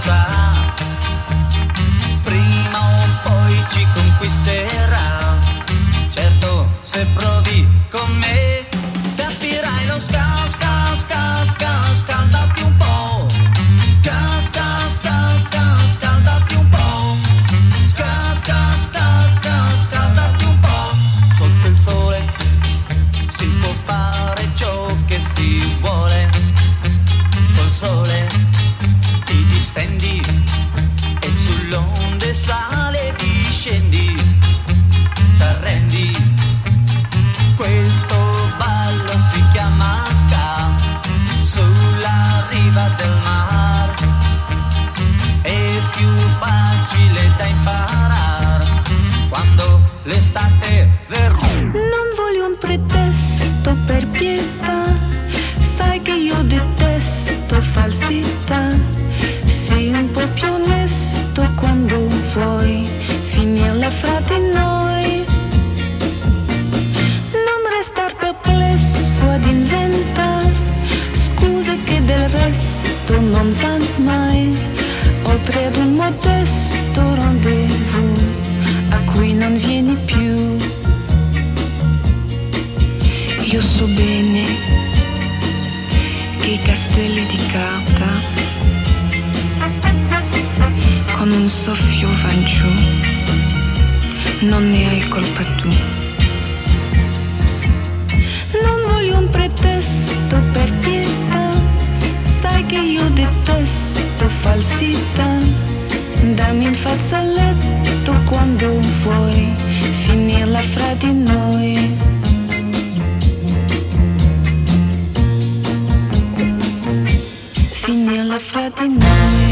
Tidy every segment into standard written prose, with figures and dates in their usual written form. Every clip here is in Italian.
sa, prima o poi ci conquisterà. Certo, se provi con me capirai lo scaldati un po'. Scaldati un po'. Scaldati un po'. Sotto il sole si può fare ciò che si vuole. Col sole ti distendi e sull'onde sale discendi. T'arrendi. Questo ballo si chiama ska. Sulla riva del mar è più facile da imparare quando l'estate verrà. Non voglio un pretesto per pietà, sai che io detesto falsità. Sii un po' più onesto quando vuoi finirla fra di noi. Non restar perplesso ad inventare scuse che del resto non vanno mai, oltre ad un modesto rendezvous a cui non vieni più. Io so bene che i castelli di carta con un soffio van giù, non ne hai colpa tu. Non voglio un pretesto per pietà, sai che io detesto falsità. Dammi un fazzoletto quando vuoi finirla fra di noi. Finirla fra di noi.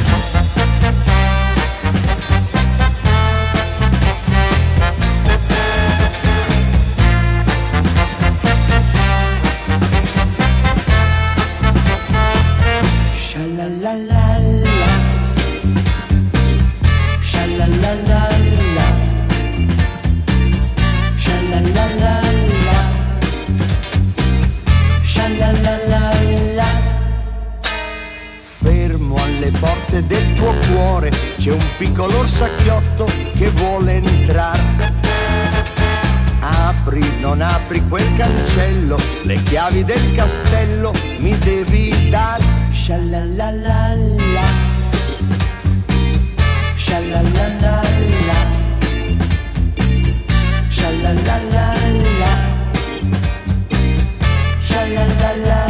Del tuo cuore c'è un piccolo orsacchiotto che vuole entrare. Apri, non apri quel cancello, le chiavi del castello mi devi dare. Shalalalala, shalalalala, shalalalala, shalalalala.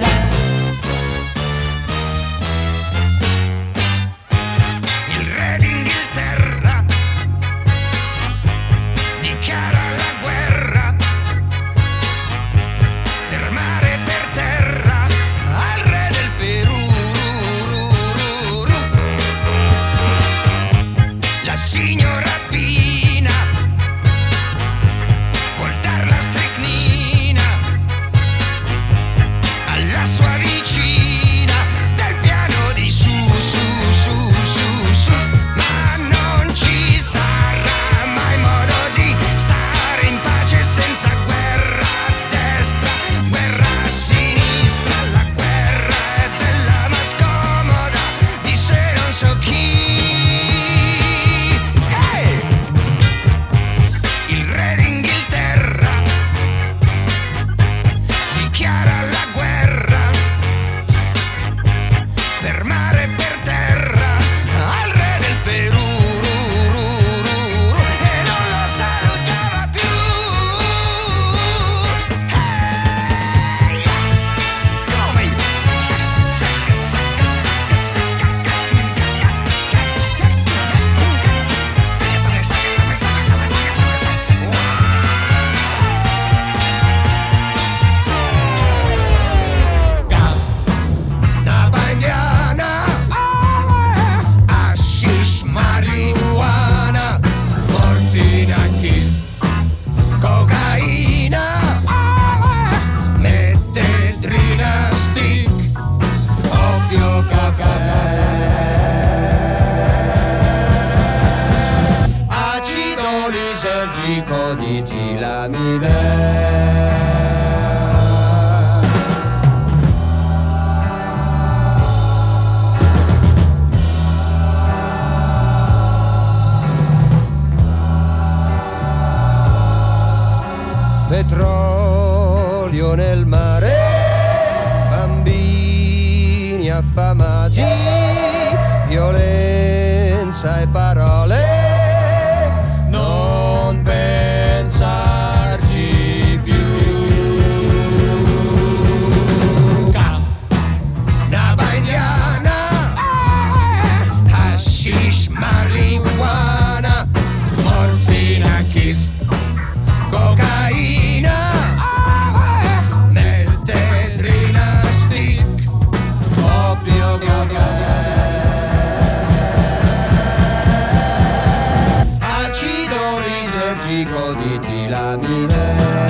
lisergico di tilamide. senza parole, non pensarci più. Nava indiana, hashish, marijuana, morfina, kiff, cocaina, mettedrina, stick, oppio, acido lisergico di tilamine.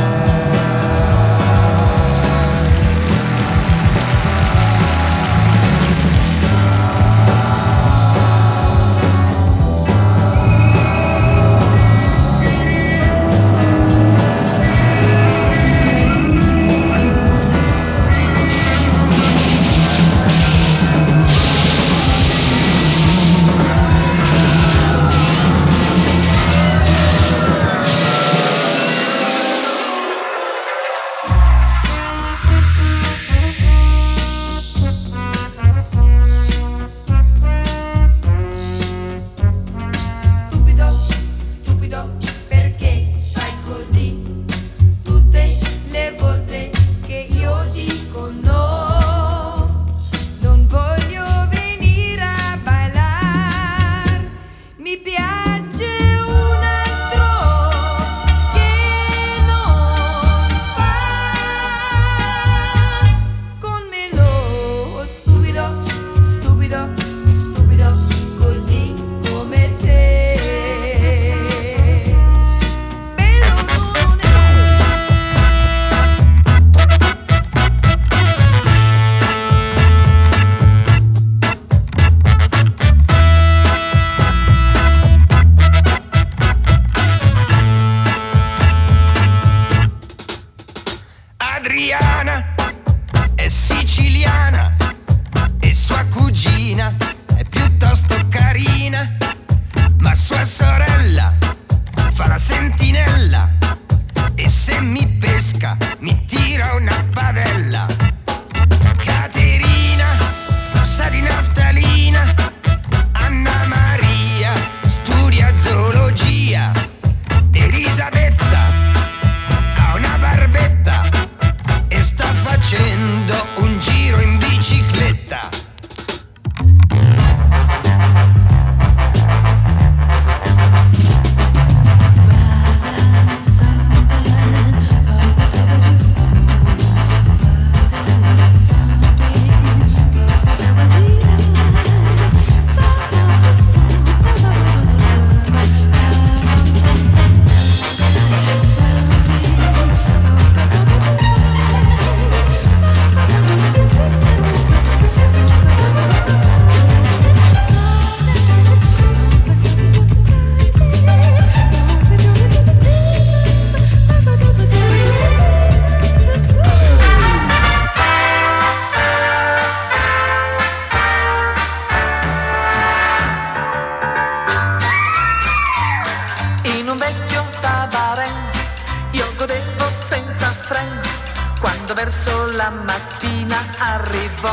Verso la mattina arrivò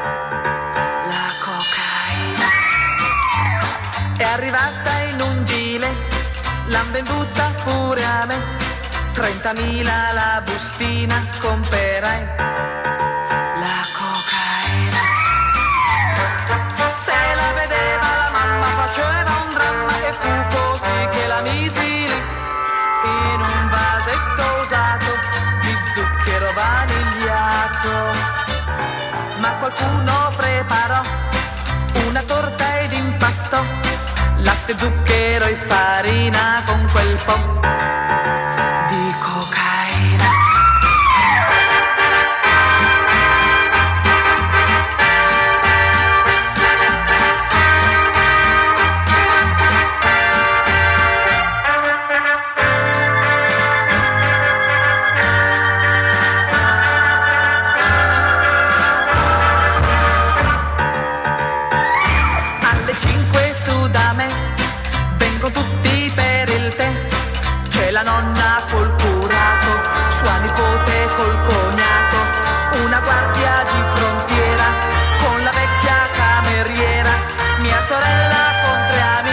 la cocaina. È arrivata in un gile, l'han venduta pure a me. 30.000 la bustina, comperai la cocaina. Se la vedeva la mamma faceva un dramma e fu così che la misi lì in un vasetto usato di zucchero vanigliato. Ma qualcuno preparò una torta ed impastò latte, zucchero e farina con quel po' di cocaina. Alle 5 su da me vengono tutti per il tè. C'è la nonna col curato, sua nipote col cognato, una guardia di frontiera con la vecchia cameriera, mia sorella con 3 amici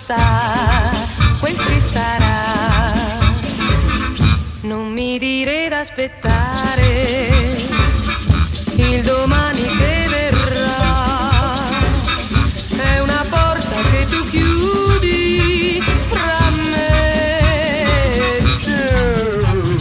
sa quel che sarà. Non mi dire d'aspettare il domani che verrà, è una porta che tu chiudi fra me e te.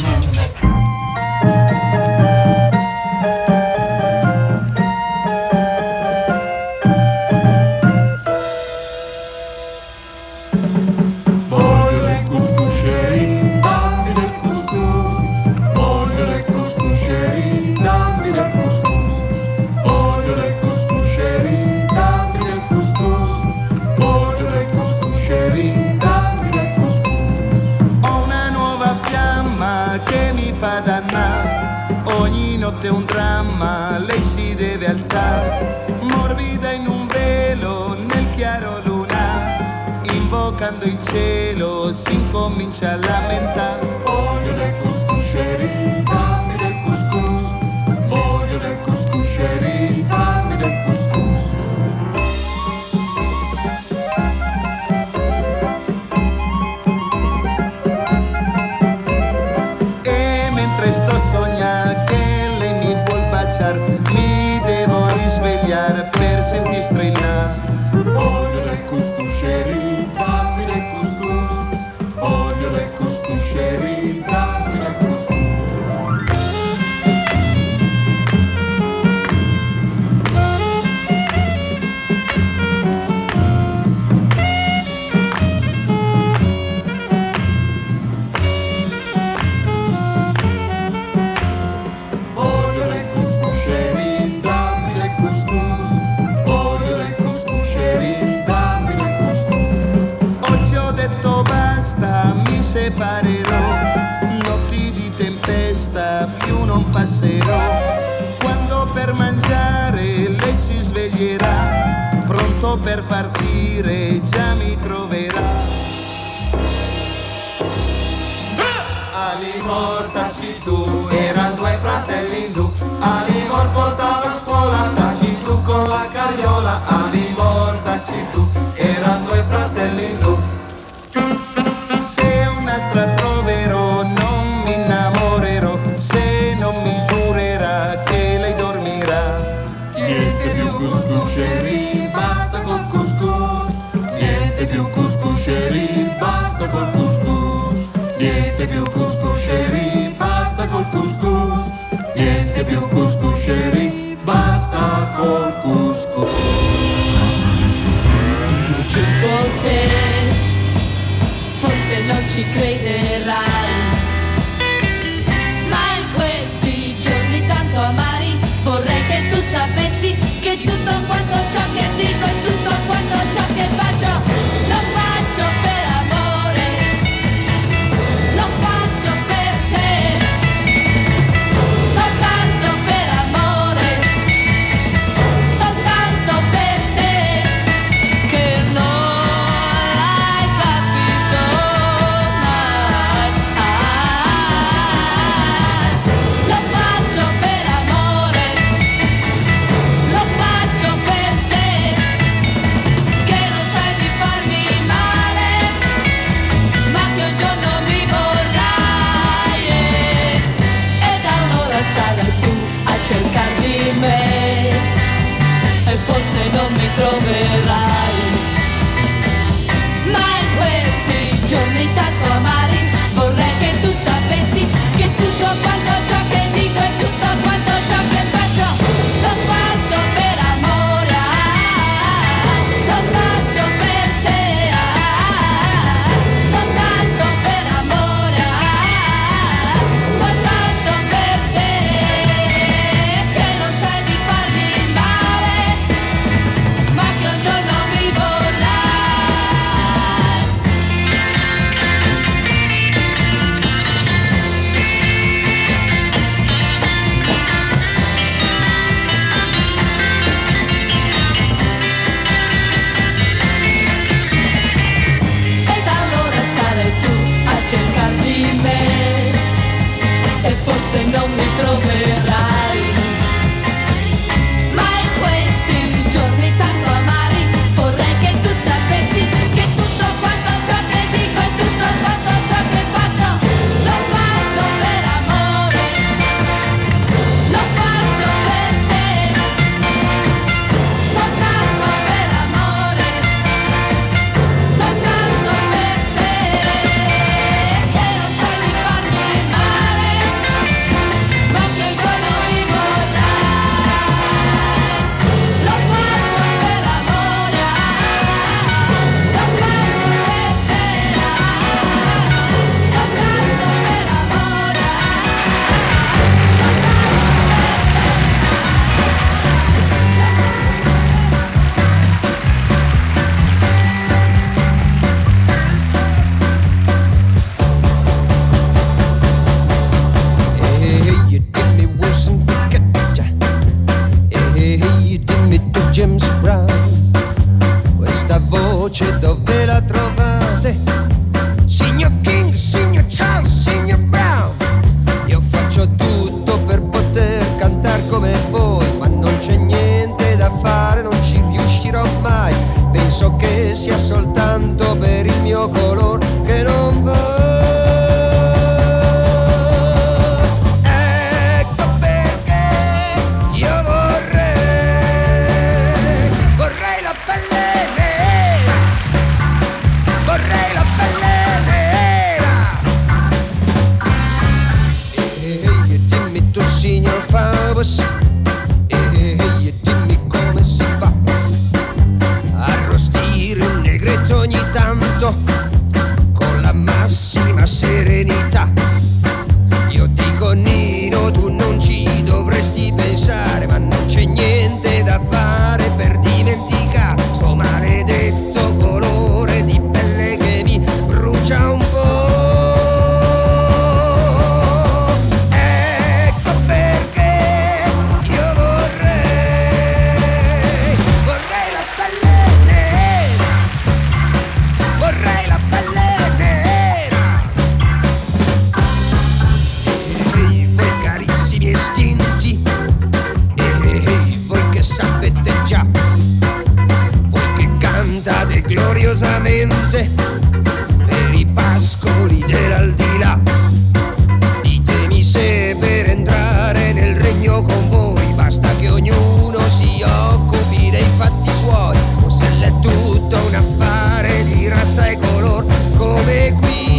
Voglio le cuscusceri, dammi del couscous. Voglio le cuscusceri, dammi del couscous. Voglio le cuscusceri, dammi del couscous. Voglio le cuscusceri, dammi del couscous. Ho una nuova fiamma che mi fa dannare, ogni notte un dramma, lei si deve alzare, morbida in un velo nel chiaro luna, invocando il cielo si incomincia a lamentare. Voglio le cuscusceri, dammi del couscous. Voglio le cuscusceri, dammi del couscous. E mentre sto sognando che lei mi vuol baciare, mi devo risvegliare per sentir strillare. Voglio le cuscusceri, dammi del couscous. Voglio le cuscusceri, dammi del couscous. Voglio le cuscusceri, dammi del couscous. Voglio le cuscusceri, dammi del couscous. Oggi ho detto basta, mi separerò, notti di tempesta più non passerò. Quando per mangiare lei si sveglierà, pronto per partire già mi troverà. Alimor taci tu, erano due fratelli indù. Alimor portava a scuola, taci tu con la carriola. Alimor taci tu, erano due fratelli indù. Se un'altra troverò non mi innamorerò, se non mi giurerà che lei dormirà. Niente più cuscusceri, basta col couscous. Niente più cuscusceri, basta col couscous. Niente più cuscusceri, basta col couscous. Niente più cuscusceri, basta col couscous. Con te forse non ci crederai, ma in questi giorni tanto amari vorrei che tu sapessi che tutto quanto ciò che dico e tutto quanto ciò che faccio lo faccio per amore, lo faccio per te, soltanto per amore, soltanto per te, che non l'hai capito mai. Lo faccio per amore, lo faccio per te, che non sai di fare dove la trovate? Signor King, signor Charles, signor Brown. Io faccio tutto per poter cantare come voi, ma non c'è niente da fare, non ci riuscirò mai. Penso che sia soltanto per il mio color che non voglio. E dimmi come si fa arrostire un negretto ogni tanto con la massima serenità. Io dico Nino, tu non ci dovresti pensare, ma non c'è niente da fare per dimenticare sto maledetto colore di pelle che mi brucia un po'. Gloriosamente per i pascoli dell'aldilà. Ditemi se per entrare nel regno con voi basta che ognuno si occupi dei fatti suoi, o se l'è tutto un affare di razza e color come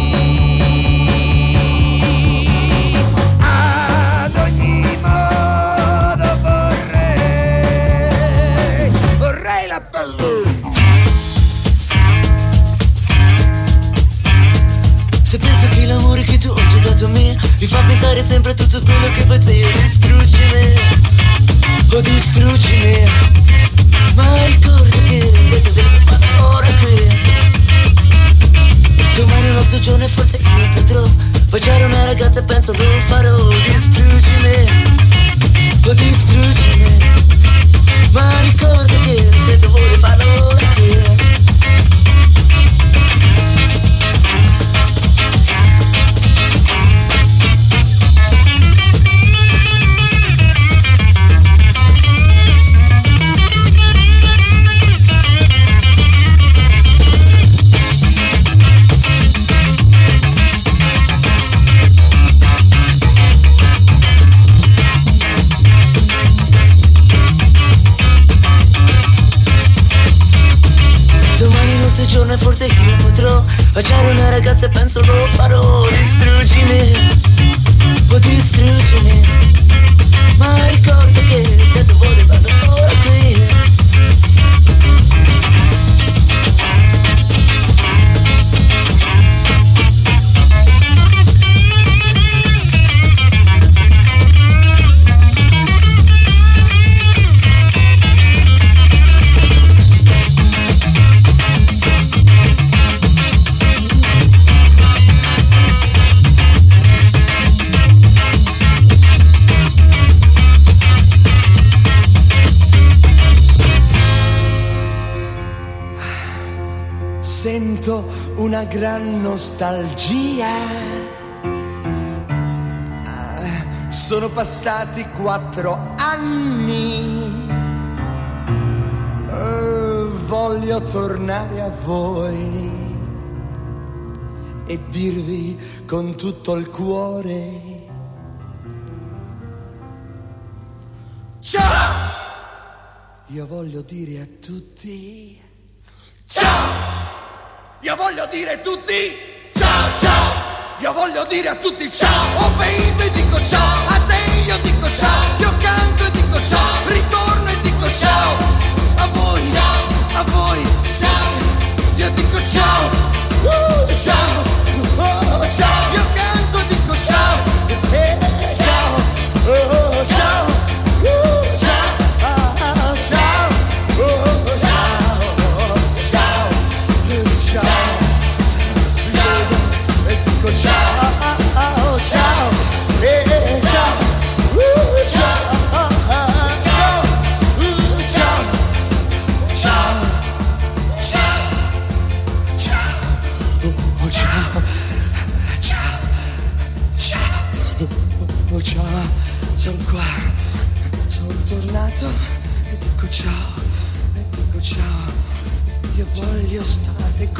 qui. Ad ogni modo vorrei la pelle. Se penso che l'amore che tu oggi hai dato a me mi fa pensare sempre a tutto quello che facevo. Distruggimi, oh distruggimi, ma ricorda che se tu devi fare ora qui. Domani un altro giorno e forse io potrò baciare una ragazza e penso lo farò. Distruggimi, oh distruggimi, ma ricorda che se tu vuoi farlo ora qui. E forse io potrò baciare una ragazza e penso lo farò. Distruggimi, oh distruggimi, ma ricorda che se tu vuoi vado ora qui. Sento una gran nostalgia. Sono passati 4 anni. Voglio tornare a voi e dirvi con tutto il cuore: ciao! Io voglio dire a tutti ciao! Io voglio dire a tutti ciao ciao! Io voglio dire a tutti ciao! Oh baby, dico ciao! A te io dico ciao! Io canto e dico ciao! Ritorno e dico ciao! A voi ciao! A voi ciao! Io dico ciao! Ciao! Oh, ciao! Io canto e dico ciao! Ciao! Oh, ciao! Ciao! Ciao! Oh, ciao! Ciao! Ciao, ciao, e dico ciao, ciao, ciao, ciao, ciao, ciao, ciao, ciao.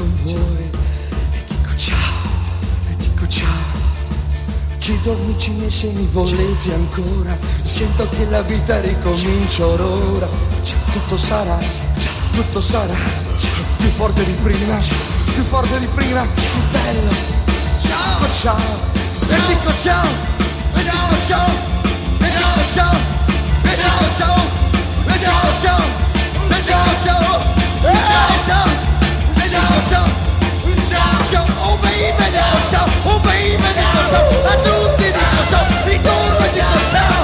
con voi e dico ciao, e dico ciao. Ci dormi, ci ne se mi volete ancora, sento che la vita ricomincia ora. Tutto sarà più forte di prima, più forte di prima, più bello. Ciao, ciao, e dico ciao, e dico ciao, e dico ciao, e dico ciao, e dico ciao, e dico ciao, e dico ciao, e dico ciao, ciao, oh baby, dico ciao, oh baby, dico ciao, a tutti dico ciao, ritorno e dico ciao.